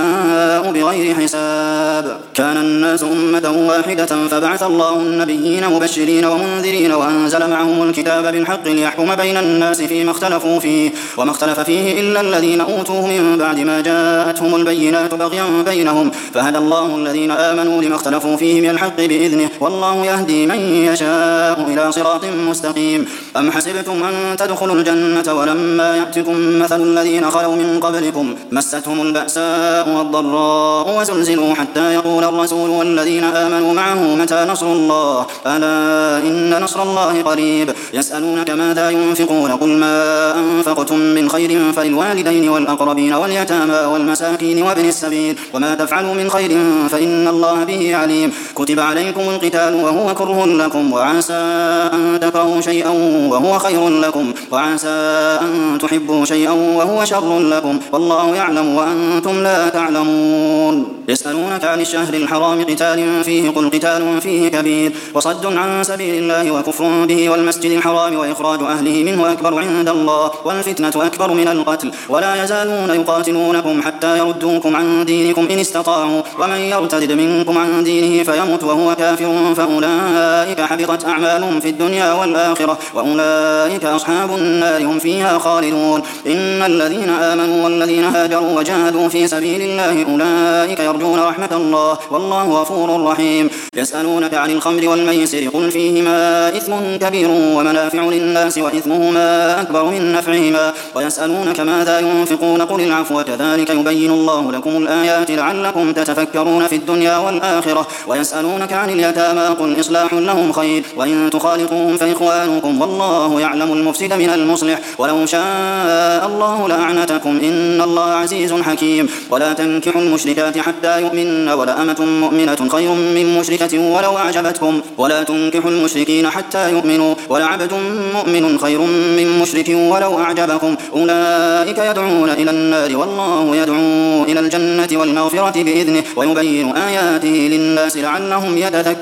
يشاء بغير حساب كان الناس أمة واحدة فبعث الله النبيين مبشرين ومنذرين وأنزل معهم الكتاب بالحق ليحكم بين الناس فيما اختلفوا فيه وما اختلف فيه إلا الذين أوتوه من بعد ما جاءتهم البينات بغيا بينهم فهدى الله الذين آمنوا لما اختلفوا فيه من الحق بإذنه والله يهدي من يشاء إلى صراط مستقيم أم حسبتم أن تدخلوا الجنة ولما يأتكم مثل الذين خلوا من قبلكم مستهم البأساء والضراء وزلزلوا حتى يقول الرسول والذين آمنوا معه متى نصر الله ألا إن نصر الله قريب يسألونك ماذا ينفقون قل ما أنفقتم من خير فللوالدين والأقربين واليتامى والمساكين وابن السبيل وما تفعلوا من خير فإن الله به عليم كتب عليكم القتال وهو كره لكم وعسى أن تكرهوا شيئا وهو خير لكم وعسى أن تحبوا شيئا وهو شر لكم والله يعلم وأنتم لا تعلمون يسألونك عن الشهر الحرام قتال فيه قل قتال فيه كبير وصد عن سبيل الله وكفر به والمسجد الحرام وإخراج أهله منه أكبر عند الله والفتنة أكبر من القتل ولا يزالون يقاتلونكم حتى يردوكم عن دينكم إن استطاعوا ومن يرتد منكم عن دينه فيمت وهو كافر فأولئك حبطت أعمالهم في الدنيا والآخرة وأولئك أصحاب النار هم فيها خالدون إن الذين آمنوا والذين هاجروا وجاهدوا في سبيل الله أولئك يرجون رحمة الله والله غفور رحيم يسألونك عن الخمر والميسر قل فيهما إثم كبير ومنافع للناس وإثمهما أكبر من نفعهما ويسألونك ماذا ينفقون قل العفو كذلك يبين الله لكم الآيات لعلكم تتفكرون في الدنيا والآخرة ويسألونك عن اليتامى قل إصلاح لهم خير وإن تخالطوهم فإخوانكم والله يعلم المفسد من المصلح ولو شاء الله لأعنتكم إن الله عزيز حكيم ولا تنكحوا المشركات حتى يؤمن ولأمة مؤمنة خير من مشركة ولو أعجبتكم ولا تنكحوا المشركين حتى يؤمنوا ولعبد مؤمن خير من مشرك ولو أعجبكم أولئك يدعون إلى النار والله يدعو إلى الجنة والمغفرة بإذنه ويبين آياته للناس لعلهم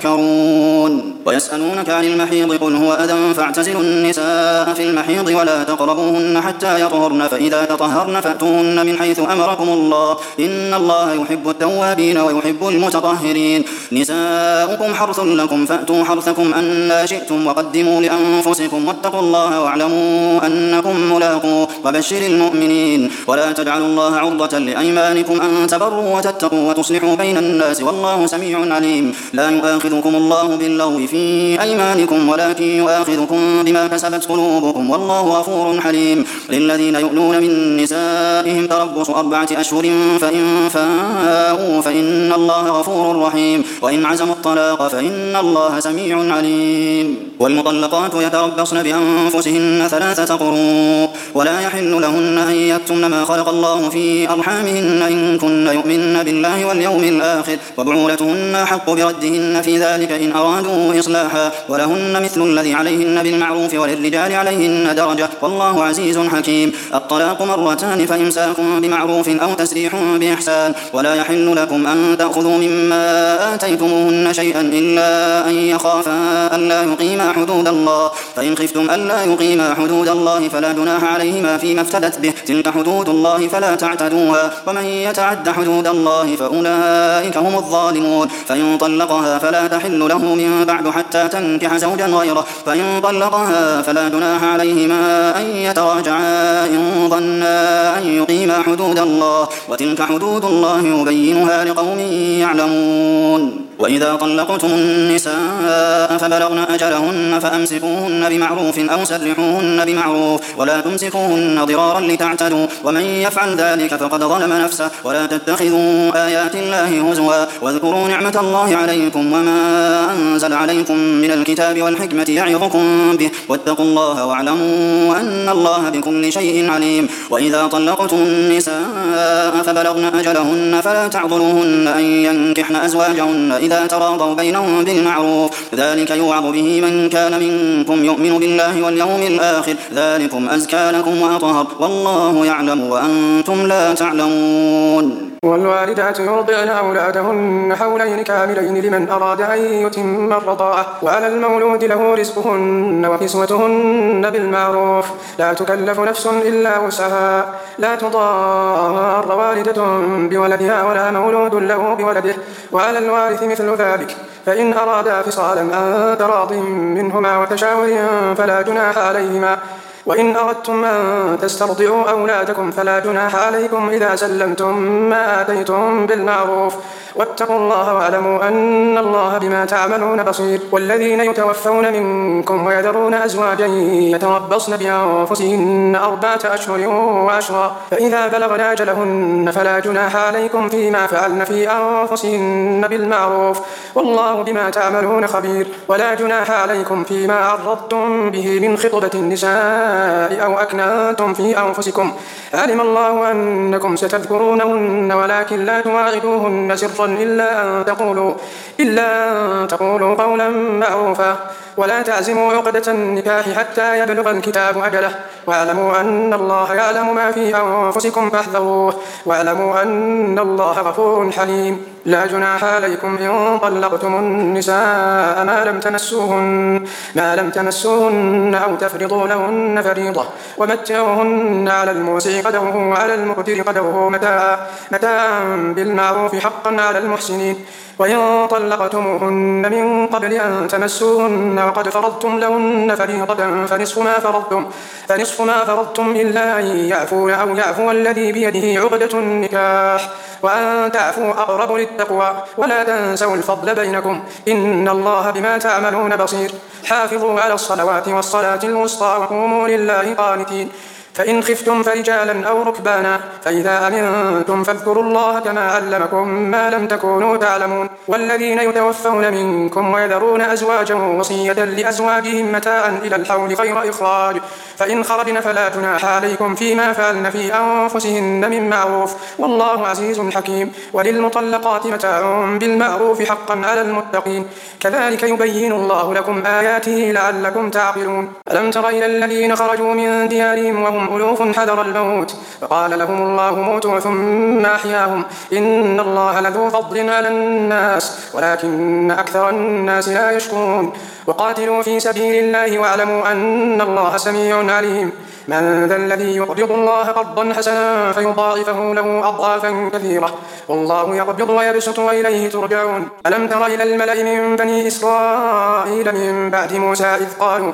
يتذكرون ويسألونك عن المحيض قل هو أذى فاعتزلوا النساء في المحيض ولا تقربوهن حتى يطهرن فإذا تطهرن فأتوهن من حيث أمركم الله إن الله يحب التوابين ويحب المتطهرين نساؤكم حرث لكم فأتوا حرثكم أن شئتم وقدموا لأنفسكم واتقوا الله واعلموا أنكم ملاقوه وبشر المؤمنين ولا تجعلوا الله عرضة لأيمانكم أن تبروا وتتقوا وتصلحوا بين الناس والله سميع عليم لا يؤاخذكم الله باللغو في أيمانكم ولكن يؤاخذكم بما كسبت قلوبكم والله غفور حليم للذين يؤلون من نسائهم تربص أربعة أشهر فإن فاءوا فإن الله غفور رحيم وإن عزموا الطلاق فإن الله سميع عليم والمطلقات يتربصن بأنفسهن ثلاثة قروء ولا يحل لهن أن يكتمن ما خلق الله في أرحامهن إن كن يؤمن بالله واليوم الآخر وبعولتهن حق بردهن في ذلك إن أرادوا إصلاحا ولهن مثل الذي عليهن بالمعروف وللرجال عليهن درجة والله عزيز حكيم. الطلاق مرتان فإمساك بمعروف أو تسريح بإحسان ولا يحل لكم أن تأخذوا مما آتيتموهن شيئا إلا أن يخافا ألا يقيما حدود الله فإن خفتم ألا يقيما حدود الله فلا جناح عليهما فيما افتدت به تلك حدود الله فلا تعتدوها ومن يتعد حدود الله فأولئك هم الظالمون. فإن طلقها فلا تحل له من بعد حتى تنكح زوجا غيره فإن طلقها فلا جناح عليهما أن يتراجعا إن ظنا أن يقيما حدود الله وتلك حدود الله يبينها لقوم يعلمون. وإذا طلقتم النساء فبلغن أجلهن فأمسكوهن بمعروف أو سرحوهن بمعروف ولا تمسكوهن ضرارا لتعتدوا ومن يفعل ذلك فقد ظلم نفسه ولا تتخذوا آيات الله هزوا واذكروا نعمة الله عليكم وما أنزل عليكم من الكتاب والحكمة يعظكم به واتقوا الله واعلموا أن الله بكل شيء عليم. وإذا طلقتم النساء فبلغن أجلهن فلا تعضلوهن أن ينكحن أزواجهن إذا تراضوا بينهم بالمعروف ذلك يوعظ به من كان منكم يؤمن بالله واليوم الآخر ذلكم أزكى لكم وأطهر والله يعلم وأنتم لا تعلمون. والوالدات يرضعن أولادهن حولين كاملين لمن أراد أن يتم الرضاعة وعلى المولود له رزقهن وكسوتهن بالمعروف لا تكلف نفس إلا وسعها لا تضار والدة بولدها ولا مولود له بولده وعلى الوارث مثل ذلك فإن أرادا فصالا عن تراض منهما وتشاور فلا جناح عليهما وإن أردتم أن تسترضعوا أولادكم فلا جناح عليكم إذا سلمتم ما آتيتم بالمعروف واتقوا الله واعلموا أن الله بما تعملون بصير. والذين يتوفون منكم ويذرون أزواجا يتربصن بأنفسهن أربعة أشهر وعشرا فإذا بلغن أجلهن فلا جناح عليكم فيما فعلن في أنفسهن بالمعروف والله بما تعملون خبير. ولا جناح عليكم فيما عرضتم به من خطبة النساء أو أكننتم في أنفسكم علم الله أنكم ستذكرونهن ولكن لا تواعدوهن سرا إلا أن تقولوا, إلا أن تقولوا قولا معروفا ولا تعزموا عقدة النكاح حتى يبلغ الكتاب أجله واعلموا أن الله يعلم ما في أنفسكم فاحذروه واعلموا أن الله غفور حليم. لا جناح عليكم إن طلقتم النساء ما لم تمسوهن ما لم تمسوهن أو تفرضوا لهن فريضة ومتعوهن على الموسع قدره وعلى المقتر قدره متاعا متاعا بالمعروف حقا على المحسنين. وإن طلقتموهن من قبل أن تمسوهن وقد فرضتم لهن فريضة فنصف ما فرضتم فنصف ما فرضتم إلا أن يعفو أو يعفو الذي بيده عقدة النكاح وأن تعفوا أقرب للتقوى ولا تنسوا الفضل بينكم إن الله بما تعملون بصير. حافظوا على الصلوات والصلاة الوسطى وقوموا لله قانتين. فإن خفتم فرجالا أو ركبانا فإذا أمنتم فاذكروا الله كما علمكم ما لم تكونوا تعلمون. والذين يتوفون منكم ويذرون أزواجا وصية لأزواجهم متاعا إلى الحول غير إخراج فإن خرجن فلا جناح عليكم فيما فعلن في أنفسهن من معروف والله عزيز حكيم. وللمطلقات متاع بالمعروف حقا على المتقين كذلك يبين الله لكم آياته لعلكم تعقلون. ألم تر إلى الذين خرجوا من ديارهم وهم ألوف حذر الموت فقال لهم الله موتوا ثم أحياهم إن الله لذو فضل على الناس ولكن أكثر الناس لا يشكرون. وقاتلوا في سبيل الله واعلموا أن الله سميع عليم. من ذا الذي يقرض الله قرضا حسنا فيضاعفه له أضعافا كثيرة والله يقبض ويبسط وإليه ترجعون. ألم تر إلى الملأ من بني إسرائيل من بعد موسى إذ قالوا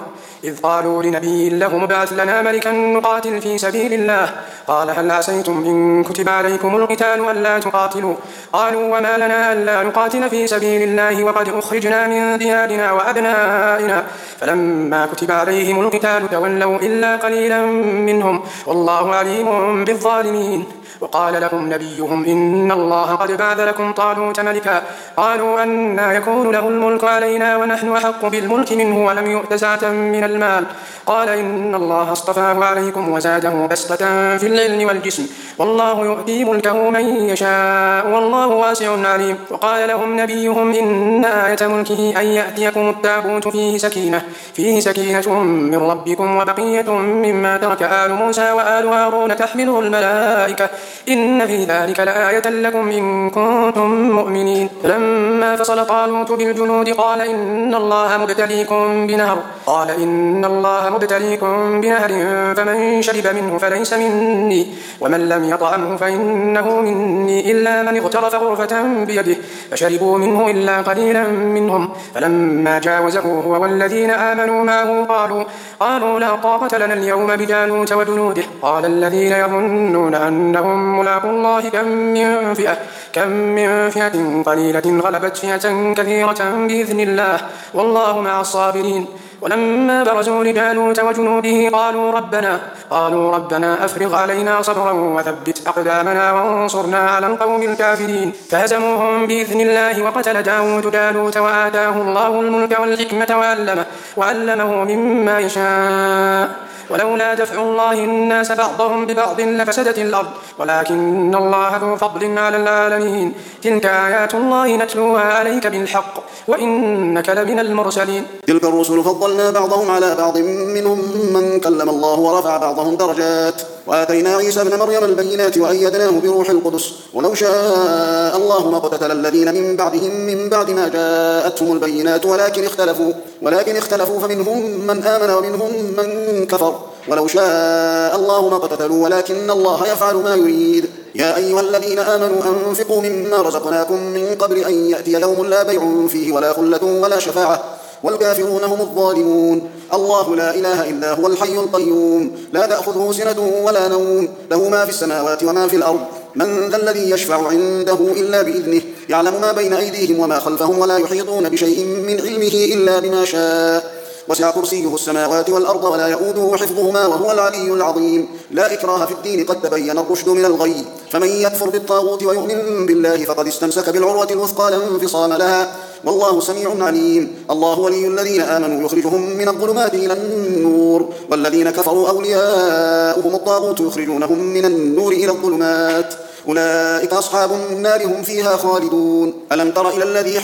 إذ قالوا لنبي له مبعث لنا ملكا نقاتل في سبيل الله قال هل عسيتم إن كتب عليكم القتال ألا تقاتلوا قالوا وما لنا ألا نقاتل في سبيل الله وقد أخرجنا من ديارنا وأبنائنا فلما كتب عليهم القتال تولوا إلا قليلا منهم والله عليم بالظالمين وقال لهم نبيهم إن الله قد بعث لكم طالوت ملكا قالوا أنى يكون له الملك علينا ونحن أحق بالملك منه ولم يؤت سعة من المال قال إن الله اصطفاه عليكم وزاده بسطة في العلم والجسم والله يؤتي ملكه من يشاء والله واسع عليم وقال لهم نبيهم إن آية ملكه أن يأتيكم التابوت فيه سكينة فيه سكينة من ربكم وبقية مما ترك آل موسى وآل هارون تحمله الملائكة إن في ذلك لآية لكم إن كنتم مؤمنين فلما فصل طالوت بالجنود قال إن الله مبتليكم بنهر قال إن الله مبتليكم بنهر فمن شرب منه فليس مني ومن لم يطعمه فإنه مني إلا من اغترف غرفة بيده فشربوا منه إلا قليلا منهم فلما جاوزه هو والذين آمنوا معه قالوا قالوا لا طاقة لنا اليوم بجالوت وجنوده قال الذين يظنون أنهم ملاقوا الله كم من فئة كم من فئة قليلة غلبت فئة كثيرة بإذن الله والله مع الصابرين ولما برزوا لجالوت وجنوده قالوا ربنا قالوا ربنا أفرغ علينا صبرا وثبت أقدامنا وانصرنا على القوم الكافرين فهزموهم بإذن الله وقتل داود جالوت وآتاه الله الملك والحكمة وعلمه, وعلمه مما يشاء ولولا دفع الله الناس بعضهم ببعض لفسدت الأرض ولكن الله ذو فضل على العالمين تلك آيات الله نتلوها عليك بالحق وإنك لمن المرسلين تلك الرسل فضلنا بعضهم على بعض منهم من كلم الله ورفع بعضهم درجات وآتينا عيسى ابن مريم البينات وأيدناه بروح القدس ولو شاء الله ما اقتتل الذين من بعدهم من بعد ما جاءتهم البينات ولكن اختلفوا ولكن اختلفوا فمنهم من آمن ومنهم من كفر ولو شاء الله ما اقتتلوا ولكن الله يفعل ما يريد يا أيها الذين آمنوا أنفقوا مما رزقناكم من قبل أن يأتي يوم لا بيع فيه ولا خلة ولا شفاعة والكافرون هم الظالمون الله لا إله إلا هو الحي القيوم لا تأخذه سنة ولا نوم له ما في السماوات وما في الأرض من ذا الذي يشفع عنده إلا بإذنه يعلم ما بين أيديهم وما خلفهم ولا يحيطون بشيء من علمه إلا بما شاء وسع كرسيه السماوات والأرض ولا يؤوده حفظهما وهو العلي العظيم لا إكراه في الدين قد تبين الرشد من الغي فمن يكفر بالطاغوت ويؤمن بالله فقد استمسك بالعروة الوثقى لا انفصام لها والله سميع عليم الله ولي الذين آمنوا يخرجهم من الظلمات إلى النور والذين كفروا أولياؤهم الطاغوت يخرجونهم من النور إلى الظلمات أولئك أصحاب النار هم فيها خالدون ألم تر إلى الذي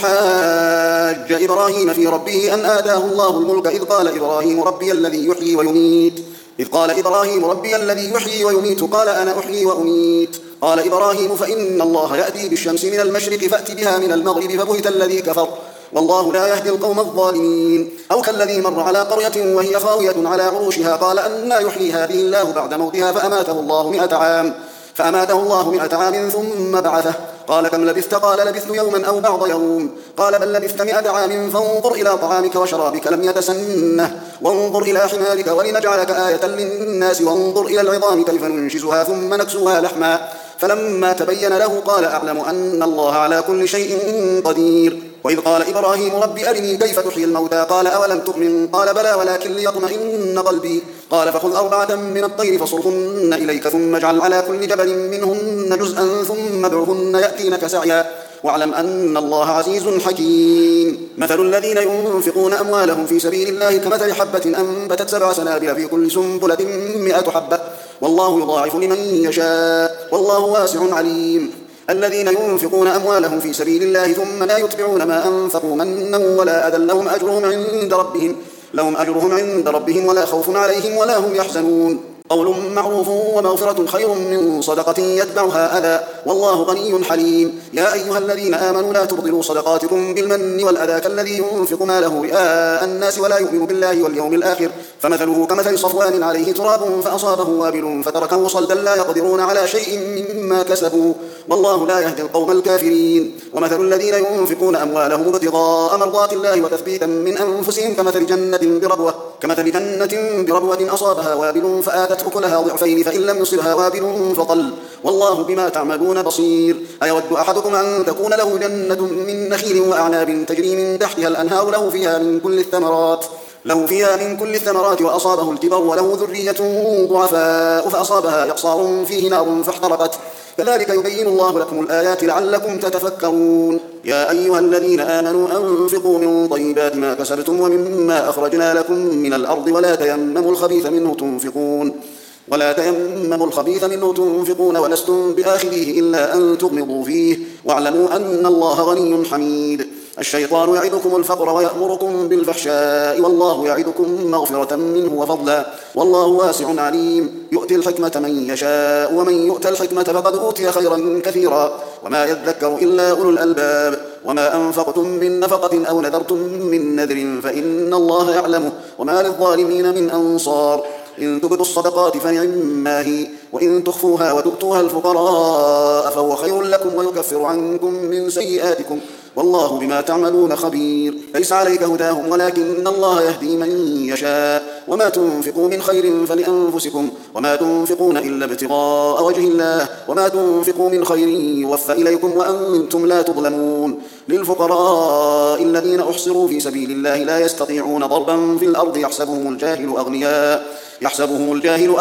حاج إبراهيم في ربه أن آتاه الله الملك إذ قال إبراهيم ربي الذي يحيي ويميت إذ قال إبراهيم ربي الذي يحيي ويميت قال أنا أحيي وأميت قال إبراهيم فإن الله يأتي بالشمس من المشرق فأت بها من المغرب فبهت الذي كفر والله لا يهدي القوم الظالمين أو كالذي مر على قرية وهي خاوية على عروشها قال أنى يحيي هذه الله بعد موتها فأماته الله مئة عام فأماته الله مئة عام ثم بعثه قال كم لبثت قال لبثت يوما أو بعض يوم قال بل لبثت مئة عام فانظر إلى طعامك وشرابك لم يتسنه وانظر إلى حمارك ولنجعلك آية للناس وانظر إلى العظام كيف ننشزها ثم نكسوها لحما فلما تبين له قال أعلم أن الله على كل شيء قدير وإذ قال إبراهيم رب أرني كيف تحيي الموتى قال أولم تؤمن قال بلى ولكن ليطمئن قلبي قال فخذ أربعة من الطير فصرهن إليك ثم اجعل على كل جبل منهن جزءا ثم ادعهن يأتينك سعيا واعلم أن الله عزيز حكيم مثل الذين ينفقون أموالهم في سبيل الله كمثل حبة أنبتت سبع سنابل في كل سنبلة مئة حبة والله يضاعف لمن يشاء والله واسع عليم الذين ينفقون أموالهم في سبيل الله ثم لا يتبعون ما أنفقوا منا ولا أذى لهم أجرهم عند ربهم لهم أجرهم عند ربهم ولا خوف عليهم ولا هم يحزنون قول معروف ومغفرة خير من صدقة يتبعها أذى والله غني حليم. يا أيها الذين آمنوا لا تبطلوا صدقاتكم بالمن والأذى كالذي ينفق ماله رئاء الناس ولا يؤمن بالله واليوم الآخر فمثله كمثل صفوان عليه تراب فأصابه وابل فتركه صلدا لا يقدرون على شيء مما كسبوا والله لا يهدي القوم الكافرين. ومثل الذين ينفقون أموالهم ابتغاء مرضات الله وتثبيتا من أنفسهم كمثل جنة بربوة كمثل جنة بربوة أصابها وابل فآتت أكلها ضعفين فإن لم يصبها وابل فطل والله بما تعملون بصير. أيود أحدكم أن تكون له جنة من نخيل وأعناب تجري من تحتها الأنهار له فيها من كل الثمرات له فيها من كل الثمرات وأصابه الكبر وله ذرية ضعفاء فأصابها إعصار فيه نار فاحترقت كذلك يبين الله لكم الآيات لعلكم تتفكرون. يا أيها الذين آمنوا أنفقوا من طيبات ما كسبتم ومما أخرجنا لكم من الأرض ولا تيمموا الخبيث منه تنفقون ولا تيمموا الخبيث منه تنفقون ولستم بآخذيه إلا أن تغمضوا فيه واعلموا أن الله غني حميد. الشيطان يعدكم الفقر ويأمركم بالفحشاء والله يعدكم مغفرة منه وفضلا والله واسع عليم. يؤتي الحكمة من يشاء ومن يؤت الحكمة فقد أوتي خيرا كثيرا وما يذكر إلا أولو الألباب. وما أنفقتم من نفقة أو نذرتم من نذر فإن الله يعلمه وما للظالمين من أنصار. إن تبدوا الصدقات فنعما هي وإن تخفوها وتؤتوها الفقراء فهو خير لكم ويكفر عنكم من سيئاتكم والله بما تعملون خبير. ليس عليك هداهم ولكن الله يهدي من يشاء وما تنفقوا من خير فلأنفسكم وما تنفقون إلا ابتغاء وجه الله وما تنفقوا من خير يوفى إليكم وأنتم لا تظلمون. للفقراء الذين أحصروا في سبيل الله لا يستطيعون ضربا في الأرض يحسبهم الجاهل أغنياء يحسبهم الجاهل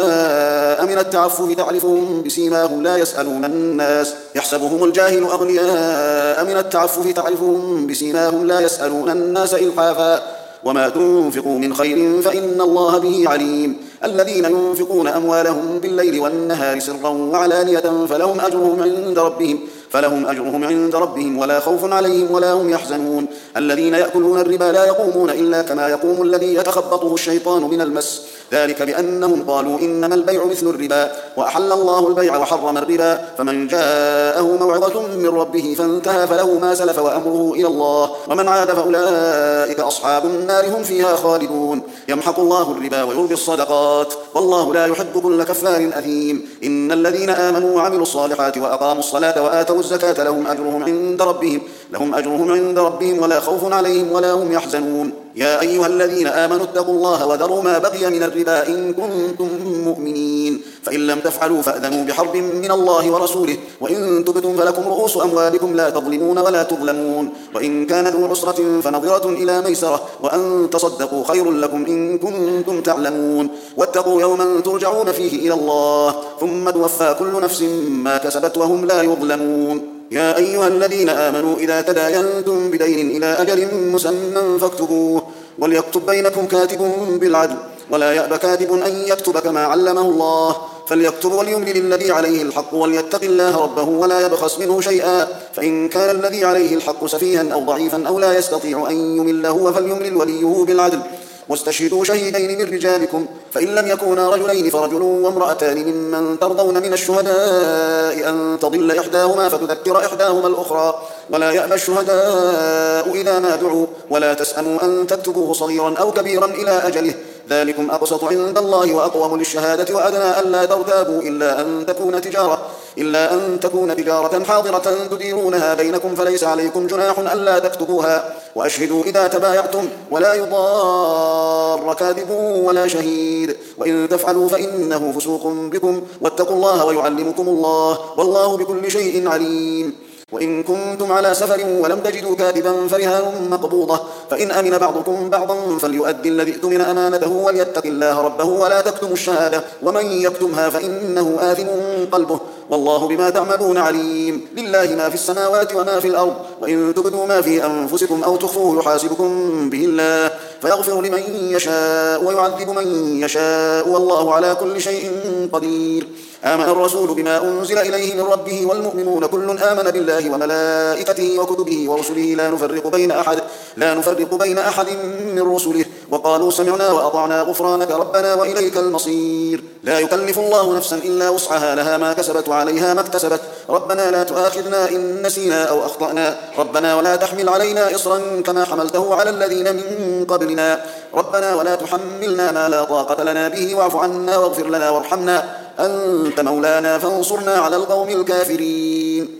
أغنياء من التعفف تعرفهم بسيماهم لا يسألون الناس يحسبهم الجاهل أغنياء من التعفف تعرفهم بسيماهم لا يسألون الناس إلحافا وما تنفقوا من خير فإن الله به عليم. الذين ينفقون أموالهم بالليل والنهار سرا وعلانية فلهم أجرهم عند ربهم فلهم أجرهم عند ربهم ولا خوف عليهم ولا هم يحزنون. الذين يأكلون الربا لا يقومون إلا كما يقوم الذي يتخبطه الشيطان من المس ذلك بأنهم قالوا إنما البيع مثل الربا وأحل الله البيع وحرم الربا فمن جاءه موعظة من ربه فانتهى فله ما سلف وأمره إلى الله ومن عاد فأولئك أصحاب النار هم فيها خالدون. يمحق الله الربا ويربي الصدقات والله لا يحب كل كفار أثيم. إن الذين آمنوا وعملوا الصالحات وأقاموا الصلاة وآتوا الزكاة لهم أجرهم عند ربهم لهم أجرهم عند ربهم ولا خوف عليهم ولا هم يحزنون. يا أيها الذين آمنوا اتقوا الله وذروا ما بقي من الربا إن كنتم مؤمنين فإن لم تفعلوا فأذنوا بحرب من الله ورسوله وإن تبتم فلكم رؤوس أموالكم لا تظلمون ولا تظلمون وإن كان ذو عسرة فنظرة إلى ميسرة وأن تصدقوا خير لكم إن كنتم تعلمون. واتقوا يوما ترجعون فيه إلى الله ثم توفى كل نفس ما كسبت وهم لا يظلمون. يا أيها الذين آمنوا إذا تداينتم بدين إلى أجل مسمى فاكتبوه وليكتب بينكم كاتب بالعدل ولا يأب كاتب أن يكتب كما علمه الله فليكتب وليملل الذي عليه الحق وليتق الله ربه ولا يبخس منه شيئا فإن كان الذي عليه الحق سفيها أو ضعيفا أو لا يستطيع أن يمل هو فليملل وليه بالعدل واستشهدوا شهيدين من رجالكم فإن لم يكونا رجلين فرجل وامرأتان ممن ترضون من الشهداء أن تضل إحداهما فتذكر إحداهما الأخرى ولا يأبى الشهداء إذا ما دعوا ولا تسأموا أن تكتبوه صغيرا أو كبيرا إلى أجله ذلكم أقسط عند الله وأقوم للشهادة وأدنى ألا ترتابوا إلا أن تكون تجارة إلا أن تكون تجارة حاضرة تديرونها بينكم فليس عليكم جناح ألا تكتبوها وأشهدوا إذا تبايعتم ولا يضار كاذب ولا شهيد وإن تفعلوا فإنه فسوق بكم واتقوا الله ويعلمكم الله والله بكل شيء عليم. وإن كنتم على سفر ولم تجدوا كاتبا فرهان مقبوضة فإن أمن بعضكم بعضا فليؤدي الذي اؤتمن أمانته وليتق الله ربه ولا تكتموا الشهادة ومن يكتمها فإنه آثم قلبه والله بما تعملون عليم. لله ما في السماوات وما في الأرض وإن تبدوا ما في أنفسكم أو تخفوه يحاسبكم به الله فيغفر لمن يشاء ويعذب من يشاء والله على كل شيء قدير. آمن الرسول بما أنزل إليه من ربه والمؤمنون كل آمن بالله وملائكته وكتبه ورسله لا نفرق بين أحد لا نفرق بين أحد من رسله وقالوا سمعنا وأطعنا غفرانك ربنا وإليك المصير. لا يكلف الله نفسا إلا وسعها لها ما كسبت وعليها ما اكتسبت ربنا لا تؤاخذنا إن نسينا أو أخطأنا ربنا ولا تحمل علينا إصرا كما حملته على الذين من قبلنا ربنا ولا تحملنا ما لا طاقة لنا به واعف عنا واغفر لنا وارحمنا أنت مولانا فانصرنا على القوم الكافرين.